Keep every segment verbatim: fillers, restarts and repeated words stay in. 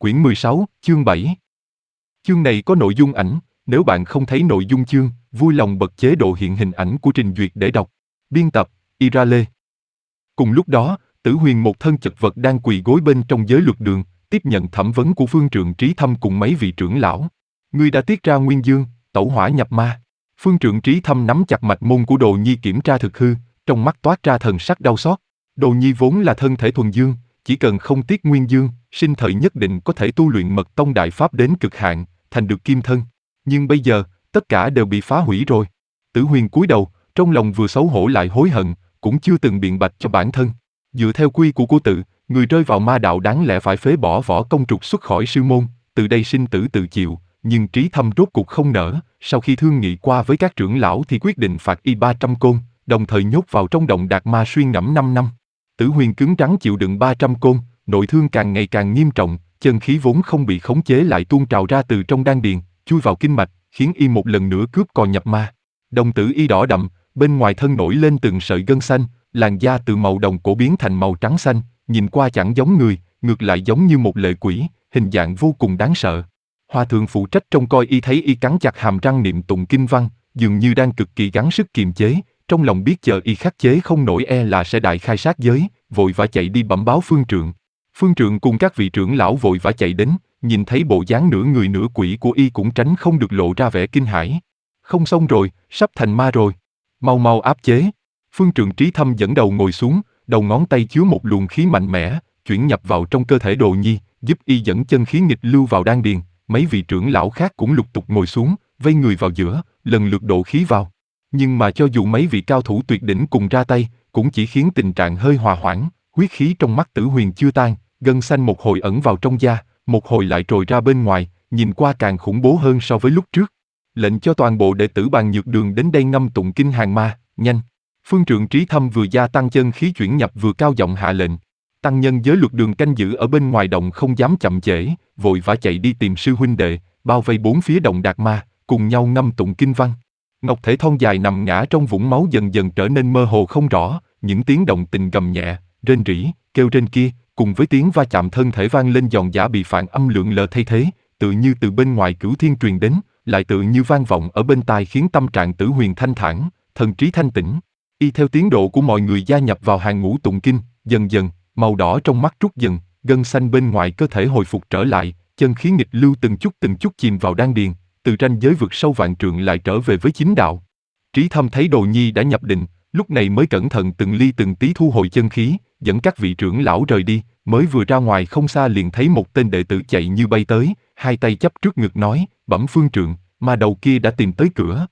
quyển mười sáu, chương bảy. Chương này có nội dung ảnh, nếu bạn không thấy nội dung chương, vui lòng bật chế độ hiện hình ảnh của trình duyệt để đọc. Biên tập, Ira Lê. Cùng lúc đó, Tử Huyền một thân chật vật đang quỳ gối bên trong giới luật đường, tiếp nhận thẩm vấn của Phương Trượng Trí Thâm cùng mấy vị trưởng lão. Ngươi đã tiết ra nguyên dương, tẩu hỏa nhập ma. Phương Trượng Trí Thâm nắm chặt mạch môn của Đồ Nhi kiểm tra thực hư, trong mắt toát ra thần sắc đau xót. Đồ Nhi vốn là thân thể thuần dương, chỉ cần không tiết nguyên dương, sinh thời nhất định có thể tu luyện mật tông đại pháp đến cực hạn, thành được kim thân. Nhưng bây giờ, tất cả đều bị phá hủy rồi. Tử Huyền cúi đầu, trong lòng vừa xấu hổ lại hối hận, cũng chưa từng biện bạch cho bản thân. Dựa theo quy của cô tự, người rơi vào ma đạo đáng lẽ phải phế bỏ võ công trục xuất khỏi sư môn, từ đây sinh tử tự chịu. Nhưng Trí Thâm rốt cuộc không nỡ, sau khi thương nghị qua với các trưởng lão thì quyết định phạt y ba trăm côn, đồng thời nhốt vào trong động Đạt Ma Xuyên ngẫm năm năm. Tử Huyền cứng rắn chịu đựng ba trăm côn, nội thương càng ngày càng nghiêm trọng, chân khí vốn không bị khống chế lại tuôn trào ra từ trong đan điền, chui vào kinh mạch, khiến y một lần nữa cướp cò nhập ma. Đồng tử y đỏ đậm, bên ngoài thân nổi lên từng sợi gân xanh, làn da từ màu đồng cổ biến thành màu trắng xanh, nhìn qua chẳng giống người, ngược lại giống như một lệ quỷ, hình dạng vô cùng đáng sợ. Hòa thượng phụ trách trông coi y thấy y cắn chặt hàm răng niệm tụng kinh văn, dường như đang cực kỳ gắng sức kiềm chế, trong lòng biết chờ y khắc chế không nổi e là sẽ đại khai sát giới, vội vã chạy đi bẩm báo Phương Trượng. Phương Trượng cùng các vị trưởng lão vội vã chạy đến, nhìn thấy bộ dáng nửa người nửa quỷ của y cũng tránh không được lộ ra vẻ kinh hãi. Không xong rồi, sắp thành ma rồi. Mau mau áp chế. Phương Trượng Trí Thâm dẫn đầu ngồi xuống, đầu ngón tay chứa một luồng khí mạnh mẽ, chuyển nhập vào trong cơ thể Đồ Nhi, giúp y dẫn chân khí nghịch lưu vào đan điền. Mấy vị trưởng lão khác cũng lục tục ngồi xuống, vây người vào giữa, lần lượt độ khí vào. Nhưng mà cho dù mấy vị cao thủ tuyệt đỉnh cùng ra tay, cũng chỉ khiến tình trạng hơi hòa hoãn, huyết khí trong mắt Tử Huyền chưa tan, gân xanh một hồi ẩn vào trong da, một hồi lại trồi ra bên ngoài, nhìn qua càng khủng bố hơn so với lúc trước. Lệnh cho toàn bộ đệ tử Bàn Nhược Đường đến đây ngâm tụng kinh hàng ma, nhanh. Phương Trượng Trí Thâm vừa gia tăng chân khí chuyển nhập vừa cao giọng hạ lệnh. Tăng nhân giới luật đường canh giữ ở bên ngoài động không dám chậm trễ, vội vã chạy đi tìm sư huynh đệ, bao vây bốn phía động Đạt Ma, cùng nhau ngâm tụng kinh văn. Ngọc thể thon dài nằm ngã trong vũng máu dần dần trở nên mơ hồ không rõ, những tiếng động tình gầm nhẹ, rên rỉ, kêu rên kia, cùng với tiếng va chạm thân thể vang lên giòn giã bị phản âm lượn lờ thay thế, tự như từ bên ngoài cửu thiên truyền đến, lại tự như vang vọng ở bên tai khiến tâm trạng Tử Huyền thanh thản, thần trí thanh tĩnh. Y theo tiến độ của mọi người gia nhập vào hàng ngũ tụng kinh, dần dần, màu đỏ trong mắt trút dần, gân xanh bên ngoài cơ thể hồi phục trở lại, chân khí nghịch lưu từng chút từng chút chìm vào đan điền, từ ranh giới vượt sâu vạn trượng lại trở về với chính đạo. Trí Thâm thấy Đồ Nhi đã nhập định, lúc này mới cẩn thận từng ly từng tí thu hồi chân khí, dẫn các vị trưởng lão rời đi, mới vừa ra ngoài không xa liền thấy một tên đệ tử chạy như bay tới, hai tay chắp trước ngực nói, bẩm Phương Trượng, ma đầu kia đã tìm tới cửa.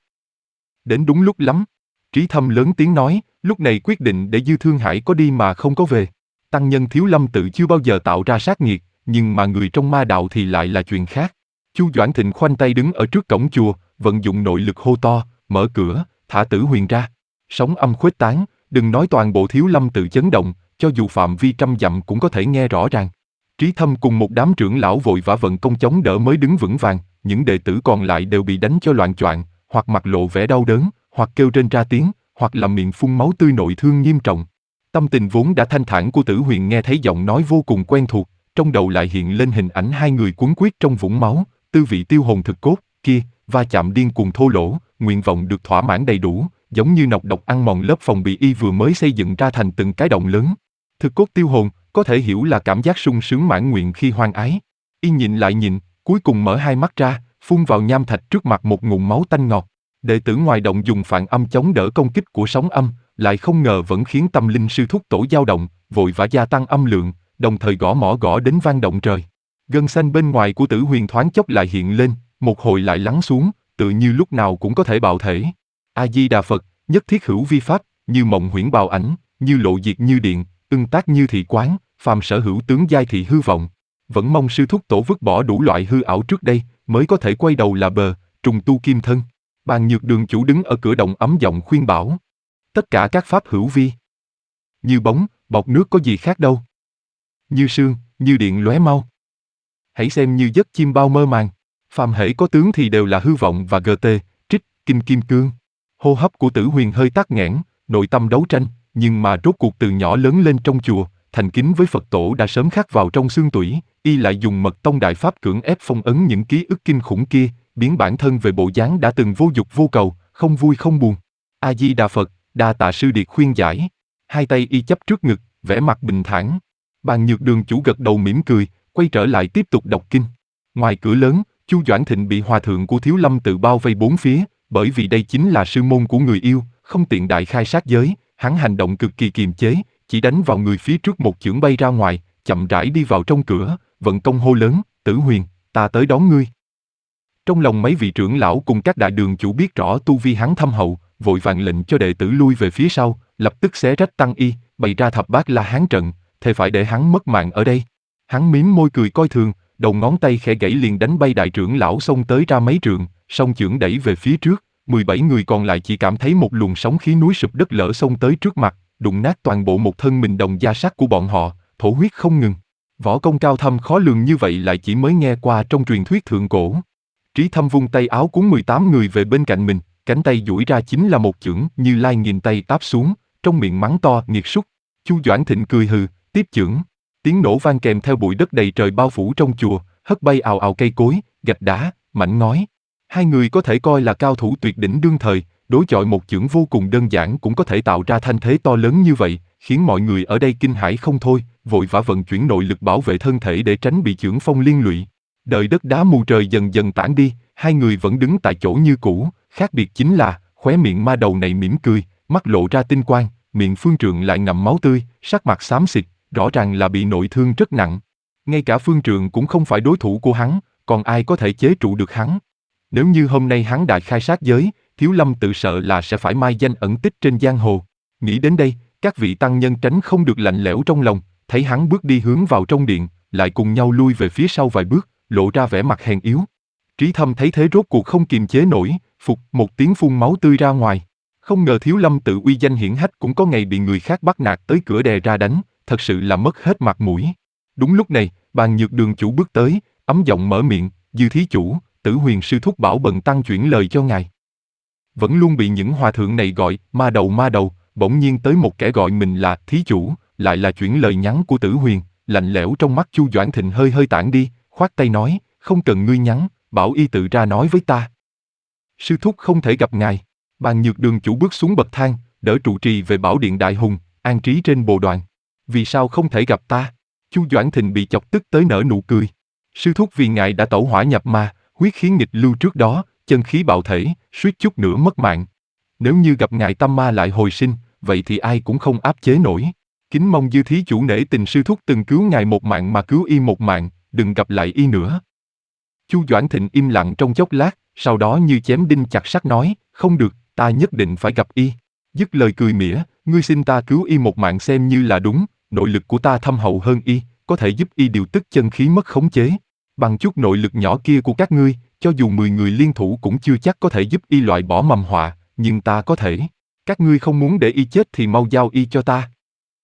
Đến đúng lúc lắm. Trí Thâm lớn tiếng nói, lúc này quyết định để Dư Thương Hải có đi mà không có về. Tăng nhân Thiếu Lâm tự chưa bao giờ tạo ra sát nghiệt, nhưng mà người trong ma đạo thì lại là chuyện khác. Chu Doãn Thịnh khoanh tay đứng ở trước cổng chùa, vận dụng nội lực hô to, mở cửa, thả Tử Huyền ra. Sóng âm khuếch tán, đừng nói toàn bộ Thiếu Lâm tự chấn động, cho dù phạm vi trăm dặm cũng có thể nghe rõ ràng. Trí Thâm cùng một đám trưởng lão vội vã vận công chống đỡ mới đứng vững vàng, những đệ tử còn lại đều bị đánh cho loạng choạng, hoặc mặt lộ vẻ đau đớn, hoặc kêu rên ra tiếng, hoặc là miệng phun máu tươi nội thương nghiêm trọng. Tâm tình vốn đã thanh thản của Tử Huyền nghe thấy giọng nói vô cùng quen thuộc, trong đầu lại hiện lên hình ảnh hai người cuốn quýt trong vũng máu, tư vị tiêu hồn thực cốt, kia, va chạm điên cuồng thô lỗ, nguyện vọng được thỏa mãn đầy đủ, giống như nọc độc ăn mòn lớp phòng bị y vừa mới xây dựng ra thành từng cái động lớn. Thực cốt tiêu hồn, có thể hiểu là cảm giác sung sướng mãn nguyện khi hoan ái. Y nhìn lại nhìn, cuối cùng mở hai mắt ra, phun vào nham thạch trước mặt một ngụm máu tanh ngọt. Đệ tử ngoài động dùng phản âm chống đỡ công kích của sóng âm, lại không ngờ vẫn khiến tâm linh sư thúc tổ dao động, vội vã gia tăng âm lượng, đồng thời gõ mõ gõ đến vang động trời. Gân xanh bên ngoài của Tử Huyền thoáng chốc lại hiện lên, một hồi lại lắng xuống, tự như lúc nào cũng có thể bạo thể. A Di Đà Phật, nhất thiết hữu vi pháp, như mộng huyễn bào ảnh, như lộ diệt như điện, ưng tác như thị quán, phàm sở hữu tướng giai thị hư vọng. Vẫn mong sư thúc tổ vứt bỏ đủ loại hư ảo trước đây, mới có thể quay đầu là bờ, trùng tu kim thân. Bàn Nhược Đường chủ đứng ở cửa động ấm giọng khuyên bảo. Tất cả các pháp hữu vi. Như bóng, bọt nước có gì khác đâu. Như sương, như điện lóe mau. Hãy xem như giấc chim bao mơ màng. Phàm hễ có tướng thì đều là hư vọng và gt, trích, kinh kim cương. Hô hấp của Tử Huyền hơi tắc nghẽn, nội tâm đấu tranh, nhưng mà rốt cuộc từ nhỏ lớn lên trong chùa, thành kính với Phật tổ đã sớm khắc vào trong xương tủy, y lại dùng mật tông đại pháp cưỡng ép phong ấn những ký ức kinh khủng kia, biến bản thân về bộ dáng đã từng vô dục vô cầu, không vui không buồn. A Di Đà Phật, đa tạ sư điệt khuyên giải. Hai tay y chắp trước ngực, vẻ mặt bình thản. Bàn Nhược Đường chủ gật đầu mỉm cười, quay trở lại tiếp tục đọc kinh. Ngoài cửa lớn, Chu Doãn Thịnh bị hòa thượng của Thiếu Lâm tự bao vây bốn phía, bởi vì đây chính là sư môn của người yêu, không tiện đại khai sát giới, hắn hành động cực kỳ kiềm chế, chỉ đánh vào người phía trước một chưởng bay ra ngoài, chậm rãi đi vào trong cửa, vận công hô lớn, Tử Huyền, ta tới đón ngươi. Trong lòng mấy vị trưởng lão cùng các đại đường chủ biết rõ tu vi hắn thâm hậu, vội vàng lệnh cho đệ tử lui về phía sau, lập tức xé rách tăng y, bày ra thập bát La Hán trận, thề phải để hắn mất mạng ở đây. Hắn mím môi cười coi thường, đầu ngón tay khẽ gãy liền đánh bay đại trưởng lão xông tới ra mấy trượng, song chưởng đẩy về phía trước, mười bảy người còn lại chỉ cảm thấy một luồng sóng khí núi sụp đất lở xông tới trước mặt, đụng nát toàn bộ một thân mình đồng da sắt của bọn họ, thổ huyết không ngừng. Võ công cao thâm khó lường như vậy lại chỉ mới nghe qua trong truyền thuyết thượng cổ. Trí Thâm vung tay áo cuốn mười tám người về bên cạnh mình, cánh tay duỗi ra chính là một chưởng, Như Lai nghìn tay táp xuống, trong miệng mắng to, nghiệt súc. Chu Doãn Thịnh cười hừ, tiếp chưởng. Tiếng nổ vang kèm theo bụi đất đầy trời bao phủ trong chùa, hất bay ào ào cây cối, gạch đá, mảnh ngói. Hai người có thể coi là cao thủ tuyệt đỉnh đương thời, đối chọi một chưởng vô cùng đơn giản cũng có thể tạo ra thanh thế to lớn như vậy, khiến mọi người ở đây kinh hãi không thôi, vội vã vận chuyển nội lực bảo vệ thân thể để tránh bị chưởng phong liên lụy. Đợi đất đá mù trời dần dần tản đi, hai người vẫn đứng tại chỗ như cũ, khác biệt chính là, khóe miệng ma đầu này mỉm cười, mắt lộ ra tinh quang, miệng Phương Trượng lại ngậm máu tươi, sắc mặt xám xịt, rõ ràng là bị nội thương rất nặng. Ngay cả Phương Trượng cũng không phải đối thủ của hắn, còn ai có thể chế trụ được hắn. Nếu như hôm nay hắn đại khai sát giới, Thiếu Lâm tự sợ là sẽ phải mai danh ẩn tích trên giang hồ. Nghĩ đến đây, các vị tăng nhân tránh không được lạnh lẽo trong lòng, thấy hắn bước đi hướng vào trong điện, lại cùng nhau lui về phía sau vài bước, lộ ra vẻ mặt hèn yếu. Trí Thâm thấy thế rốt cuộc không kiềm chế nổi, phục một tiếng phun máu tươi ra ngoài. Không ngờ Thiếu Lâm tự uy danh hiển hách cũng có ngày bị người khác bắt nạt tới cửa đè ra đánh, thật sự là mất hết mặt mũi. Đúng lúc này, Bàn Nhược Đường chủ bước tới, ấm giọng mở miệng, Dư thí chủ, Tử Huyền sư thúc bảo bần tăng chuyển lời cho ngài. Vẫn luôn bị những hòa thượng này gọi, ma đầu ma đầu, bỗng nhiên tới một kẻ gọi mình là thí chủ, lại là chuyển lời nhắn của Tử Huyền, lạnh lẽo trong mắt Chu Doãn Thịnh hơi hơi tản đi, khoát tay nói, không cần ngươi nhắn, bảo y tự ra nói với ta. Sư thúc không thể gặp ngài. Bàn Nhược Đường chủ bước xuống bậc thang, đỡ trụ trì về Bảo Điện Đại Hùng, an trí trên bồ đoàn. Vì sao không thể gặp ta? Chu Doãn Thịnh bị chọc tức tới nở nụ cười. Sư thúc vì ngài đã tẩu hỏa nhập ma, huyết khí nghịch lưu trước đó, chân khí bạo thể, suýt chút nữa mất mạng. Nếu như gặp ngài tâm ma lại hồi sinh, vậy thì ai cũng không áp chế nổi. Kính mong Dư thí chủ nể tình sư thúc từng cứu ngài một mạng mà cứu y một mạng, đừng gặp lại y nữa. Chu Doãn Thịnh im lặng trong chốc lát, sau đó như chém đinh chặt sắt nói, không được, ta nhất định phải gặp y. Dứt lời cười mỉa, ngươi xin ta cứu y một mạng xem như là đúng, nội lực của ta thâm hậu hơn y, có thể giúp y điều tức chân khí mất khống chế. Bằng chút nội lực nhỏ kia của các ngươi, cho dù mười người liên thủ cũng chưa chắc có thể giúp y loại bỏ mầm họa, nhưng ta có thể. Các ngươi không muốn để y chết thì mau giao y cho ta.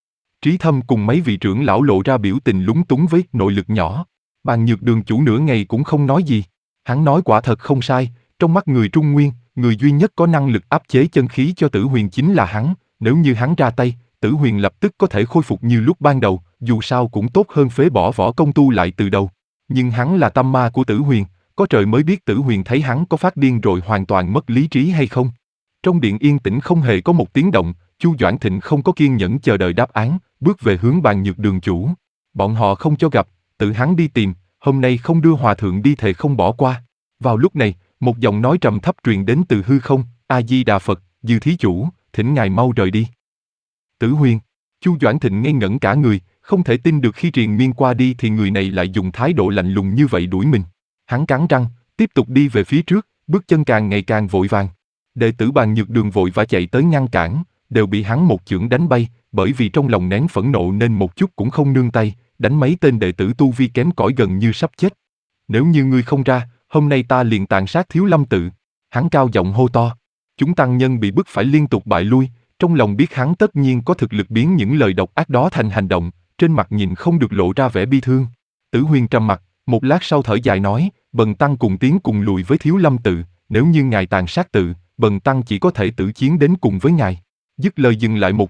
Trí Thâm cùng mấy vị trưởng lão lộ ra biểu tình lúng túng với nội lực nhỏ. Bàn Nhược Đường chủ nửa ngày cũng không nói gì. Hắn nói quả thật không sai, trong mắt người Trung Nguyên, người duy nhất có năng lực áp chế chân khí cho Tử Huyền chính là hắn, nếu như hắn ra tay, Tử Huyền lập tức có thể khôi phục như lúc ban đầu, dù sao cũng tốt hơn phế bỏ võ công tu lại từ đầu. Nhưng hắn là tâm ma của Tử Huyền, có trời mới biết Tử Huyền thấy hắn có phát điên rồi hoàn toàn mất lý trí hay không. Trong điện yên tĩnh không hề có một tiếng động, Chu Doãn Thịnh không có kiên nhẫn chờ đợi đáp án, bước về hướng Bàn Nhược Đường chủ. Bọn họ không cho gặp, tự hắn đi tìm, hôm nay không đưa hòa thượng đi thề không bỏ qua. Vào lúc này, một giọng nói trầm thấp truyền đến từ hư không, A Di Đà Phật, Dư thí chủ, thỉnh ngài mau rời đi. Tử Huyền, Chu Doãn Thịnh ngây ngẩn cả người, không thể tin được khi triền miên qua đi thì người này lại dùng thái độ lạnh lùng như vậy đuổi mình. Hắn cắn răng, tiếp tục đi về phía trước, bước chân càng ngày càng vội vàng. Đệ tử Bàn Nhược Đường vội vã chạy tới ngăn cản, đều bị hắn một chưởng đánh bay, bởi vì trong lòng nén phẫn nộ nên một chút cũng không nương tay, đánh mấy tên đệ tử tu vi kém cỏi gần như sắp chết. Nếu như ngươi không ra, hôm nay ta liền tàn sát Thiếu Lâm tự. Hắn cao giọng hô to. Chúng tăng nhân bị bức phải liên tục bại lui, trong lòng biết hắn tất nhiên có thực lực biến những lời độc ác đó thành hành động, trên mặt nhìn không được lộ ra vẻ bi thương. Tử Huyền trầm mặt, một lát sau thở dài nói, bần tăng cùng tiến cùng lùi với Thiếu Lâm tự, nếu như ngài tàn sát tự, bần tăng chỉ có thể tử chiến đến cùng với ngài. Dứt lời dừng lại một chút,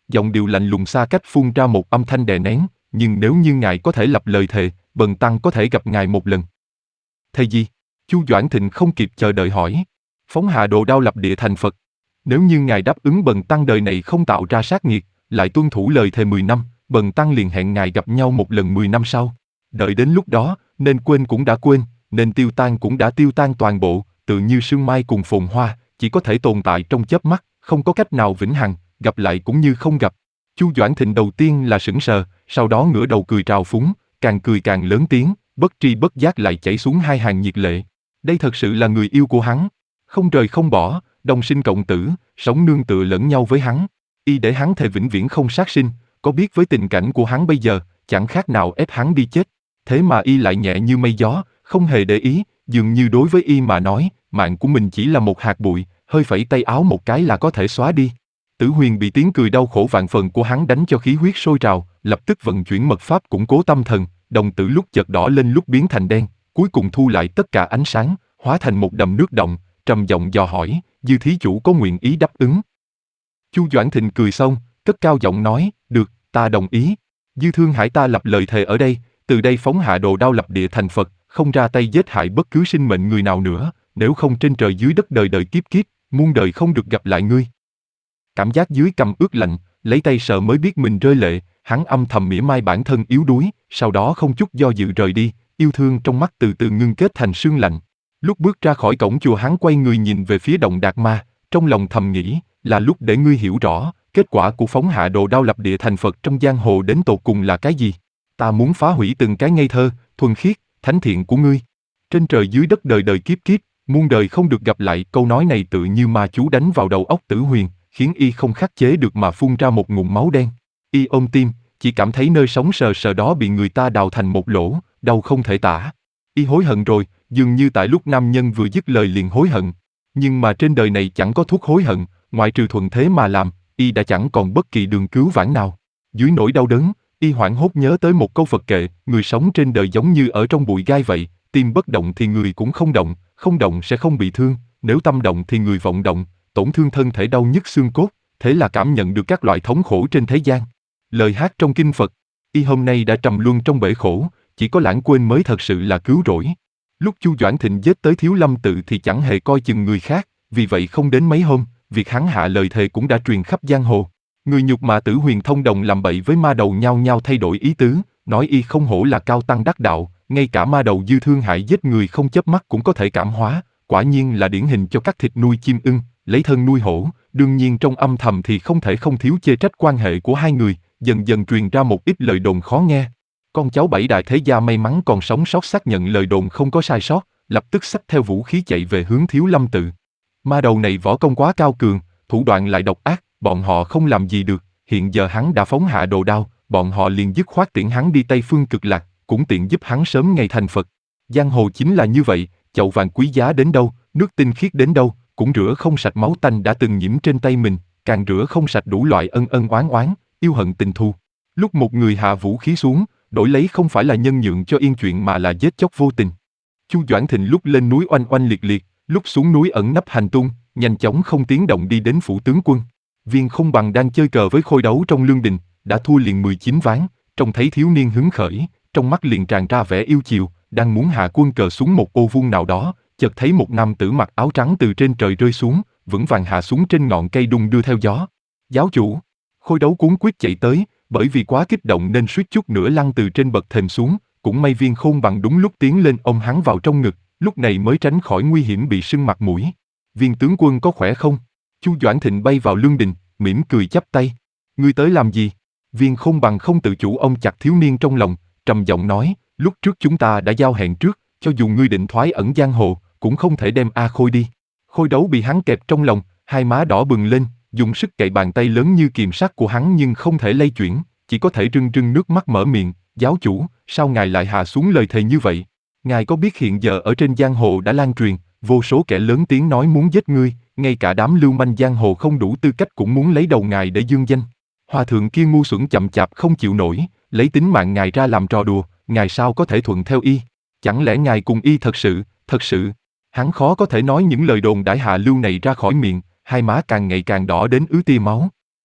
Giọng điệu lạnh lùng xa cách phun ra một âm thanh đè nén, nhưng nếu như ngài có thể lập lời thề, bần tăng có thể gặp ngài một lần. Thề gì? Chu Doãn Thịnh không kịp chờ đợi hỏi. Phóng hạ đồ đao lập địa thành Phật. Nếu như ngài đáp ứng bần tăng đời này không tạo ra sát nghiệt, lại tuân thủ lời thề mười năm, bần tăng liền hẹn ngài gặp nhau một lần mười năm sau. Đợi đến lúc đó, nên quên cũng đã quên, nên tiêu tan cũng đã tiêu tan toàn bộ, tự như sương mai cùng phồn hoa, chỉ có thể tồn tại trong chớp mắt, không có cách nào vĩnh hằng, gặp lại cũng như không gặp. Chu Doãn Thịnh đầu tiên là sững sờ, sau đó ngửa đầu cười trào phúng, càng cười càng lớn tiếng, bất tri bất giác lại chảy xuống hai hàng nhiệt lệ. Đây thật sự là người yêu của hắn, không rời không bỏ, đồng sinh cộng tử, sống nương tựa lẫn nhau với hắn. Y để hắn thề vĩnh viễn không sát sinh, có biết với tình cảnh của hắn bây giờ, chẳng khác nào ép hắn đi chết. Thế mà Y lại nhẹ như mây gió, không hề để ý, dường như đối với Y mà nói, mạng của mình chỉ là một hạt bụi, hơi phẩy tay áo một cái là có thể xóa đi. Tử Huyền bị tiếng cười đau khổ vạn phần của hắn đánh cho khí huyết sôi trào, lập tức vận chuyển mật pháp củng cố tâm thần, đồng tử lúc chợt đỏ lên lúc biến thành đen, cuối cùng thu lại tất cả ánh sáng, hóa thành một đầm nước động, trầm giọng dò hỏi, Dư thí chủ có nguyện ý đáp ứng? Chu Doãn Thịnh cười xong, cất cao giọng nói, được, ta đồng ý. Dư Thương Hải ta lập lời thề ở đây, từ đây phóng hạ đồ đao lập địa thành Phật, không ra tay giết hại bất cứ sinh mệnh người nào nữa, nếu không trên trời dưới đất đời đời kiếp kiếp, muôn đời không được gặp lại ngươi. Cảm giác dưới cằm ướt lạnh, lấy tay sờ mới biết mình rơi lệ, hắn âm thầm mỉa mai bản thân yếu đuối, sau đó không chút do dự rời đi, yêu thương trong mắt từ từ ngưng kết thành sương lạnh. Lúc bước ra khỏi cổng chùa hắn quay người nhìn về phía động Đạt Ma, trong lòng thầm nghĩ, là lúc để ngươi hiểu rõ, kết quả của phóng hạ đồ đao lập địa thành Phật trong giang hồ đến tột cùng là cái gì. Ta muốn phá hủy từng cái ngây thơ, thuần khiết, thánh thiện của ngươi. Trên trời dưới đất đời đời kiếp kiếp, muôn đời không được gặp lại, câu nói này tự như ma chú đánh vào đầu óc Tử Huyền, khiến Y không khắc chế được mà phun ra một ngụm máu đen. Y ôm tim, chỉ cảm thấy nơi sống sờ sờ đó bị người ta đào thành một lỗ, đau không thể tả. Y hối hận rồi, dường như tại lúc nam nhân vừa dứt lời liền hối hận. Nhưng mà trên đời này chẳng có thuốc hối hận, ngoại trừ thuận thế mà làm, Y đã chẳng còn bất kỳ đường cứu vãn nào. Dưới nỗi đau đớn, Y hoảng hốt nhớ tới một câu Phật kệ, người sống trên đời giống như ở trong bụi gai vậy, tim bất động thì người cũng không động, không động sẽ không bị thương, nếu tâm động thì người vọng động, tổn thương thân thể đau nhức xương cốt, thế là cảm nhận được các loại thống khổ trên thế gian. Lời hát trong kinh Phật, Y hôm nay đã trầm luân trong bể khổ, chỉ có lãng quên mới thật sự là cứu rỗi. Lúc Chu Doãn Thịnh giết tới Thiếu Lâm tự thì chẳng hề coi chừng người khác, vì vậy không đến mấy hôm, việc hắn hạ lời thề cũng đã truyền khắp giang hồ. Người nhục mạ Tử Huyền thông đồng làm bậy với ma đầu nhao nhao thay đổi ý tứ, nói Y không hổ là cao tăng đắc đạo, ngay cả ma đầu Dư Thương Hải giết người không chớp mắt cũng có thể cảm hóa, quả nhiên là điển hình cho các thịt nuôi chim ưng, lấy thân nuôi hổ. Đương nhiên trong âm thầm thì không thể không thiếu chê trách quan hệ của hai người, dần dần truyền ra một ít lời đồn khó nghe. Con cháu bảy đại thế gia may mắn còn sống sót xác nhận lời đồn không có sai sót, lập tức xách theo vũ khí chạy về hướng Thiếu Lâm tự. Ma đầu này võ công quá cao cường, thủ đoạn lại độc ác, bọn họ không làm gì được, hiện giờ hắn đã phóng hạ đồ đao, bọn họ liền dứt khoát tiễn hắn đi Tây Phương Cực Lạc, cũng tiện giúp hắn sớm ngày thành Phật. Giang hồ chính là như vậy, chậu vàng quý giá đến đâu, nước tinh khiết đến đâu, cũng rửa không sạch máu tanh đã từng nhiễm trên tay mình, càng rửa không sạch đủ loại ân ân oán oán, yêu hận tình thù. Lúc một người hạ vũ khí xuống, đổi lấy không phải là nhân nhượng cho yên chuyện mà là giết chóc vô tình. Chu Doãn Thịnh lúc lên núi oanh oanh liệt liệt, lúc xuống núi ẩn nấp hành tung, nhanh chóng không tiếng động đi đến phủ tướng quân. Viên Không Bằng đang chơi cờ với Khôi Đấu trong lương đình, đã thua liền mười chín ván, trông thấy thiếu niên hứng khởi, trong mắt liền tràn ra vẻ yêu chiều, đang muốn hạ quân cờ xuống một ô vuông nào đó, chợt thấy một nam tử mặc áo trắng từ trên trời rơi xuống, vững vàng hạ xuống trên ngọn cây đung đưa theo gió. Giáo chủ! Khôi Đấu cuống quýt chạy tới, bởi vì quá kích động nên suýt chút nữa lăn từ trên bậc thềm xuống, cũng may Viên Khôn Bằng đúng lúc tiến lên ôm hắn vào trong ngực, lúc này mới tránh khỏi nguy hiểm bị sưng mặt mũi. Viên tướng quân có khỏe không? Chu Doãn Thịnh bay vào lương đình, mỉm cười chắp tay. Ngươi tới làm gì? Viên Khôn Bằng không tự chủ ôm chặt thiếu niên trong lòng, trầm giọng nói, lúc trước chúng ta đã giao hẹn trước, cho dù ngươi định thoái ẩn giang hồ, cũng không thể đem A Khôi đi. Khôi Đấu bị hắn kẹp trong lòng, hai má đỏ bừng lên, dùng sức cậy bàn tay lớn như kiềm sắt của hắn nhưng không thể lay chuyển, chỉ có thể rưng rưng nước mắt mở miệng, giáo chủ, sao ngài lại hạ xuống lời thề như vậy? Ngài có biết hiện giờ ở trên giang hồ đã lan truyền, vô số kẻ lớn tiếng nói muốn giết ngươi, ngay cả đám lưu manh giang hồ không đủ tư cách cũng muốn lấy đầu ngài để dương danh. Hòa thượng kia ngu xuẩn chậm chạp không chịu nổi, lấy tính mạng ngài ra làm trò đùa, ngài sao có thể thuận theo y? Chẳng lẽ ngài cùng y thật sự, thật sự? Hắn khó có thể nói những lời đồn đãi hạ lưu này ra khỏi miệng, hai má càng ngày càng đỏ đến ứ tia máu.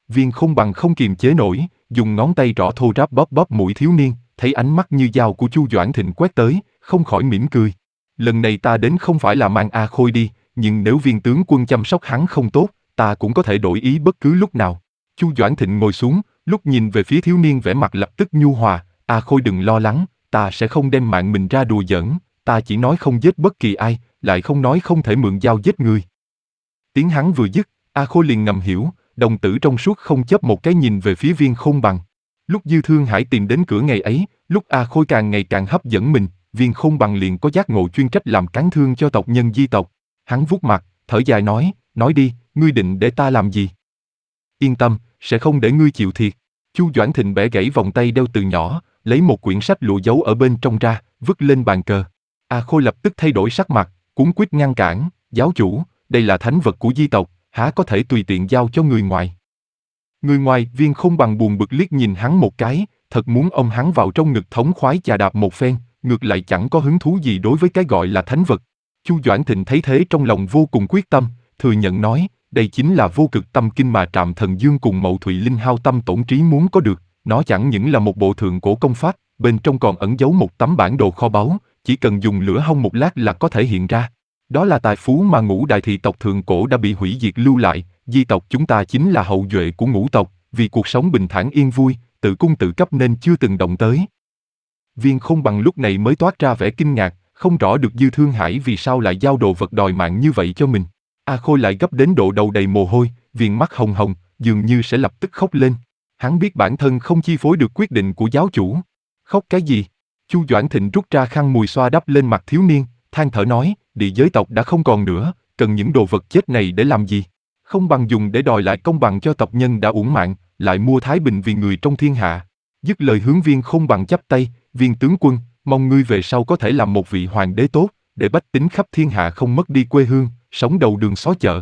Viên Không Bằng không kiềm chế nổi, dùng ngón tay trỏ thô ráp bóp bóp mũi thiếu niên, thấy ánh mắt như dao của Chu Doãn Thịnh quét tới, không khỏi mỉm cười. Lần này ta đến không phải là mang A Khôi đi, nhưng nếu Viên tướng quân chăm sóc hắn không tốt, ta cũng có thể đổi ý bất cứ lúc nào. Chu Doãn Thịnh ngồi xuống, lúc nhìn về phía thiếu niên vẻ mặt lập tức nhu hòa, A Khôi đừng lo lắng, ta sẽ không đem mạng mình ra đùa giỡn, ta chỉ nói không giết bất kỳ ai, lại không nói không thể mượn dao giết người. Tiếng hắn vừa dứt, A Khôi liền ngầm hiểu, đồng tử trong suốt không chớp một cái nhìn về phía Viên Không Bằng. Lúc Dư Thương Hải tìm đến cửa ngày ấy, lúc A Khôi càng ngày càng hấp dẫn mình, Viên Không Bằng liền có giác ngộ chuyên trách làm cán thương cho tộc nhân di tộc. Hắn vuốt mặt, thở dài nói, nói đi, ngươi định để ta làm gì? Yên tâm, sẽ không để ngươi chịu thiệt. Chu Doãn Thịnh bẻ gãy vòng tay đeo từ nhỏ, lấy một quyển sách lụa giấu ở bên trong ra, vứt lên bàn cờ. A Khôi lập tức thay đổi sắc mặt, cuống quýt ngăn cản, giáo chủ, đây là thánh vật của di tộc, há có thể tùy tiện giao cho người ngoài. Người ngoài, Viên Không Bằng buồn bực liếc nhìn hắn một cái, thật muốn ôm hắn vào trong ngực thống khoái chà đạp một phen, ngược lại chẳng có hứng thú gì đối với cái gọi là thánh vật. Chu Doãn Thịnh thấy thế trong lòng vô cùng quyết tâm, thừa nhận nói, đây chính là vô cực tâm kinh mà Trạm Thần Dương cùng Mậu Thụy Linh hao tâm tổn trí muốn có được, nó chẳng những là một bộ thượng cổ công pháp, bên trong còn ẩn giấu một tấm bản đồ kho báu, chỉ cần dùng lửa hong một lát là có thể hiện ra. Đó là tài phú mà ngũ đại thị tộc thượng cổ đã bị hủy diệt lưu lại, di tộc chúng ta chính là hậu duệ của ngũ tộc, vì cuộc sống bình thản yên vui, tự cung tự cấp nên chưa từng động tới. Viên Không Bằng lúc này mới toát ra vẻ kinh ngạc, không rõ được Dư Thương Hải vì sao lại giao đồ vật đòi mạng như vậy cho mình. A Khôi lại gấp đến độ đầu đầy mồ hôi, viền mắt hồng hồng, dường như sẽ lập tức khóc lên. Hắn biết bản thân không chi phối được quyết định của giáo chủ. Khóc cái gì? Chu Doãn Thịnh rút ra khăn mùi xoa đắp lên mặt thiếu niên, than thở nói, địa giới tộc đã không còn nữa, cần những đồ vật chết này để làm gì? Không bằng dùng để đòi lại công bằng cho tộc nhân đã uổng mạng, lại mua thái bình vì người trong thiên hạ. Dứt lời hướng Viên Không Bằng chắp tay, Viên tướng quân, mong ngươi về sau có thể làm một vị hoàng đế tốt, để bách tính khắp thiên hạ không mất đi quê hương, sống đầu đường xó chợ.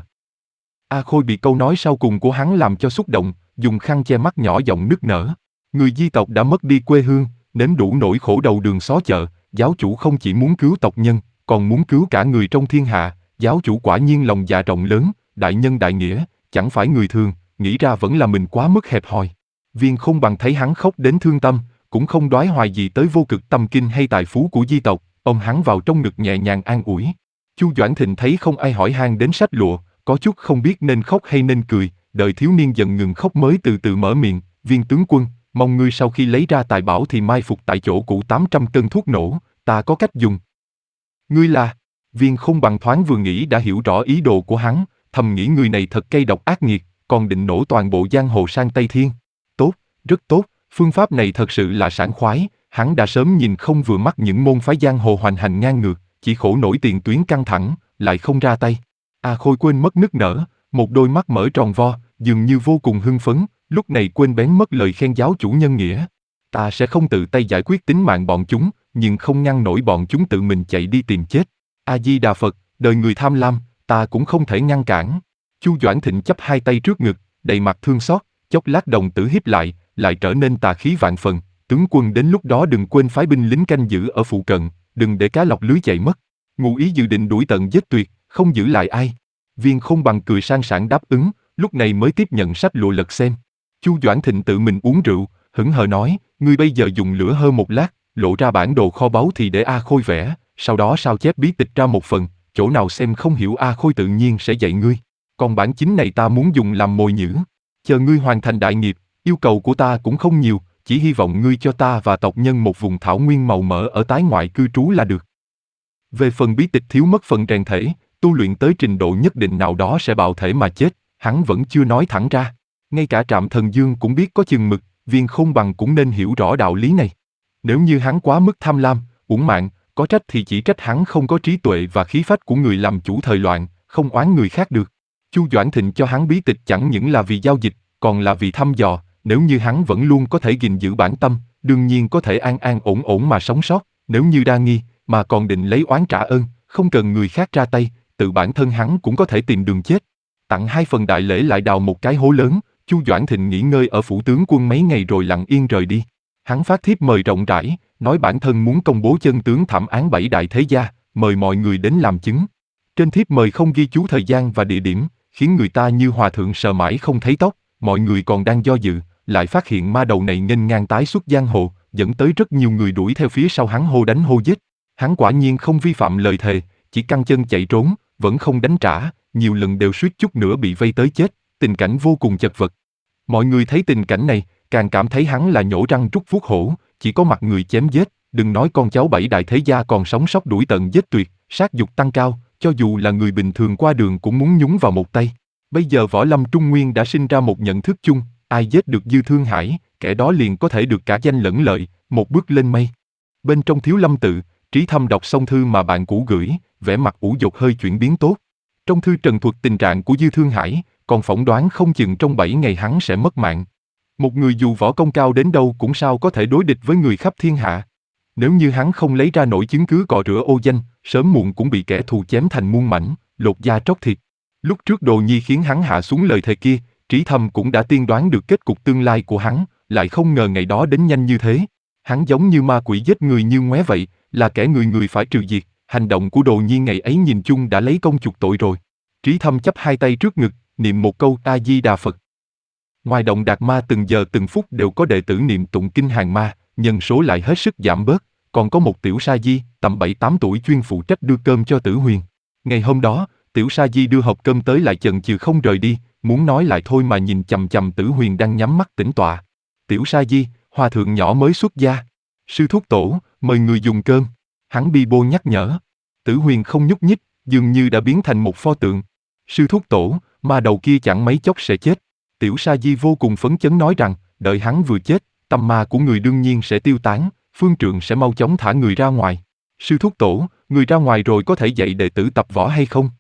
A Khôi bị câu nói sau cùng của hắn làm cho xúc động, dùng khăn che mắt nhỏ giọng nức nở. Người di tộc đã mất đi quê hương, nếm đủ nỗi khổ đầu đường xó chợ, giáo chủ không chỉ muốn cứu tộc nhân, còn muốn cứu cả người trong thiên hạ, giáo chủ quả nhiên lòng dạ rộng lớn, đại nhân đại nghĩa, chẳng phải người thường, nghĩ ra vẫn là mình quá mức hẹp hòi. Viên Không Bằng thấy hắn khóc đến thương tâm, cũng không đoái hoài gì tới vô cực tâm kinh hay tài phú của di tộc, ôm hắn vào trong ngực nhẹ nhàng an ủi. Chu Doãn Thịnh thấy không ai hỏi han đến sách lụa, có chút không biết nên khóc hay nên cười, đợi thiếu niên dần ngừng khóc mới từ từ mở miệng, Viên tướng quân, mong ngươi sau khi lấy ra tài bảo thì mai phục tại chỗ cũ tám trăm cân thuốc nổ, ta có cách dùng. Ngươi là... Viên Không Bằng thoáng vừa nghĩ đã hiểu rõ ý đồ của hắn, thầm nghĩ người này thật cay độc ác nghiệt, còn định nổ toàn bộ giang hồ sang Tây Thiên. Tốt, rất tốt, phương pháp này thật sự là sảng khoái, hắn đã sớm nhìn không vừa mắt những môn phái giang hồ hoành hành ngang ngược, chỉ khổ nổi tiền tuyến căng thẳng, lại không ra tay. A Khôi quên mất nức nở, một đôi mắt mở tròn vo, dường như vô cùng hưng phấn, lúc này quên bén mất lời khen giáo chủ nhân nghĩa. Ta sẽ không tự tay giải quyết tính mạng bọn chúng, nhưng không ngăn nổi bọn chúng tự mình chạy đi tìm chết. A Di Đà Phật, đời người tham lam, ta cũng không thể ngăn cản. Chu Doãn Thịnh chắp hai tay trước ngực, đầy mặt thương xót, chốc lát đồng tử híp lại, lại trở nên tà khí vạn phần. Tướng quân đến lúc đó đừng quên phái binh lính canh giữ ở phụ cận, đừng để cá lọc lưới chạy mất. Ngụ ý dự định đuổi tận giết tuyệt, không giữ lại ai. Viên Không Bằng cười sang sảng đáp ứng, lúc này mới tiếp nhận sách lụa lật xem. Chu Doãn Thịnh tự mình uống rượu, hững hờ nói, ngươi bây giờ dùng lửa hơ một lát, lộ ra bản đồ kho báu thì để A Khôi vẽ, sau đó sao chép bí tịch ra một phần, chỗ nào xem không hiểu A Khôi tự nhiên sẽ dạy ngươi. Còn bản chính này ta muốn dùng làm mồi nhữ. Chờ ngươi hoàn thành đại nghiệp, yêu cầu của ta cũng không nhiều, chỉ hy vọng ngươi cho ta và tộc nhân một vùng thảo nguyên màu mỡ ở tái ngoại cư trú là được. Về phần bí tịch thiếu mất phần rèn thể, tu luyện tới trình độ nhất định nào đó sẽ bạo thể mà chết, hắn vẫn chưa nói thẳng ra. Ngay cả Trạm Thần Dương cũng biết có chừng mực, Viên Không Bằng cũng nên hiểu rõ đạo lý này. Nếu như hắn quá mức tham lam, uổng mạng, có trách thì chỉ trách hắn không có trí tuệ và khí phách của người làm chủ thời loạn, không oán người khác được. Chu Doãn Thịnh cho hắn bí tịch chẳng những là vì giao dịch, còn là vì thăm dò, nếu như hắn vẫn luôn có thể gìn giữ bản tâm, đương nhiên có thể an an ổn ổn mà sống sót, nếu như đa nghi, mà còn định lấy oán trả ơn, không cần người khác ra tay, tự bản thân hắn cũng có thể tìm đường chết. Tặng hai phần đại lễ lại đào một cái hố lớn, Chu Doãn Thịnh nghỉ ngơi ở phủ tướng quân mấy ngày rồi lặng yên rời đi. Hắn phát thiếp mời rộng rãi, nói bản thân muốn công bố chân tướng thảm án bảy đại thế gia, mời mọi người đến làm chứng. Trên thiếp mời không ghi chú thời gian và địa điểm, khiến người ta như hòa thượng sờ mãi không thấy tóc, Mọi người còn đang do dự, lại phát hiện ma đầu này nghênh ngang tái xuất giang hồ, dẫn tới rất nhiều người đuổi theo phía sau hắn hô đánh hô giết. Hắn quả nhiên không vi phạm lời thề, chỉ căng chân chạy trốn, vẫn không đánh trả, nhiều lần đều suýt chút nữa bị vây tới chết, tình cảnh vô cùng chật vật. Mọi người thấy tình cảnh này, càng cảm thấy hắn là nhổ răng trút vuốt hổ, chỉ có mặt người chém giết, đừng nói con cháu bảy đại thế gia còn sống sót đuổi tận giết tuyệt, sát dục tăng cao, cho dù là người bình thường qua đường cũng muốn nhúng vào một tay. Bây giờ võ lâm Trung Nguyên đã sinh ra một nhận thức chung, ai giết được Dư Thương Hải, kẻ đó liền có thể được cả danh lẫn lợi, một bước lên mây. Bên trong Thiếu Lâm tự, Trí Thâm đọc xong thư mà bạn cũ gửi, vẻ mặt ủ dột hơi chuyển biến tốt. Trong thư trần thuật tình trạng của Dư Thương Hải, còn phỏng đoán không chừng trong bảy ngày hắn sẽ mất mạng. Một người dù võ công cao đến đâu cũng sao có thể đối địch với người khắp thiên hạ. Nếu như hắn không lấy ra nổi chứng cứ cọ rửa ô danh, sớm muộn cũng bị kẻ thù chém thành muôn mảnh, lột da tróc thịt. Lúc trước Đồ Nhi khiến hắn hạ xuống lời thề kia, Trí Thâm cũng đã tiên đoán được kết cục tương lai của hắn, lại không ngờ ngày đó đến nhanh như thế. Hắn giống như ma quỷ giết người như ngoé vậy, là kẻ người người phải trừ diệt, hành động của Đồ Nhi ngày ấy nhìn chung đã lấy công chuộc tội rồi. Trí Thâm chắp hai tay trước ngực, niệm một câu A Di Đà Phật. Ngoài động Đạt Ma từng giờ từng phút đều có đệ tử niệm tụng kinh hàng ma, nhân số lại hết sức giảm bớt, còn có một tiểu sa di, tầm bảy tám tuổi chuyên phụ trách đưa cơm cho Tử Huyền. Ngày hôm đó, tiểu sa di đưa hộp cơm tới lại chần chừ không rời đi, muốn nói lại thôi mà nhìn chằm chằm Tử Huyền đang nhắm mắt tĩnh tọa. Tiểu sa di, hòa thượng nhỏ mới xuất gia. Sư thúc tổ, mời người dùng cơm. Hắn bi bô nhắc nhở. Tử Huyền không nhúc nhích, dường như đã biến thành một pho tượng. Sư thúc tổ, ma đầu kia chẳng mấy chốc sẽ chết. Tiểu sa di vô cùng phấn chấn nói rằng, đợi hắn vừa chết, tâm ma của người đương nhiên sẽ tiêu tán, phương trượng sẽ mau chóng thả người ra ngoài. Sư thúc tổ, người ra ngoài rồi có thể dạy đệ tử tập võ hay không?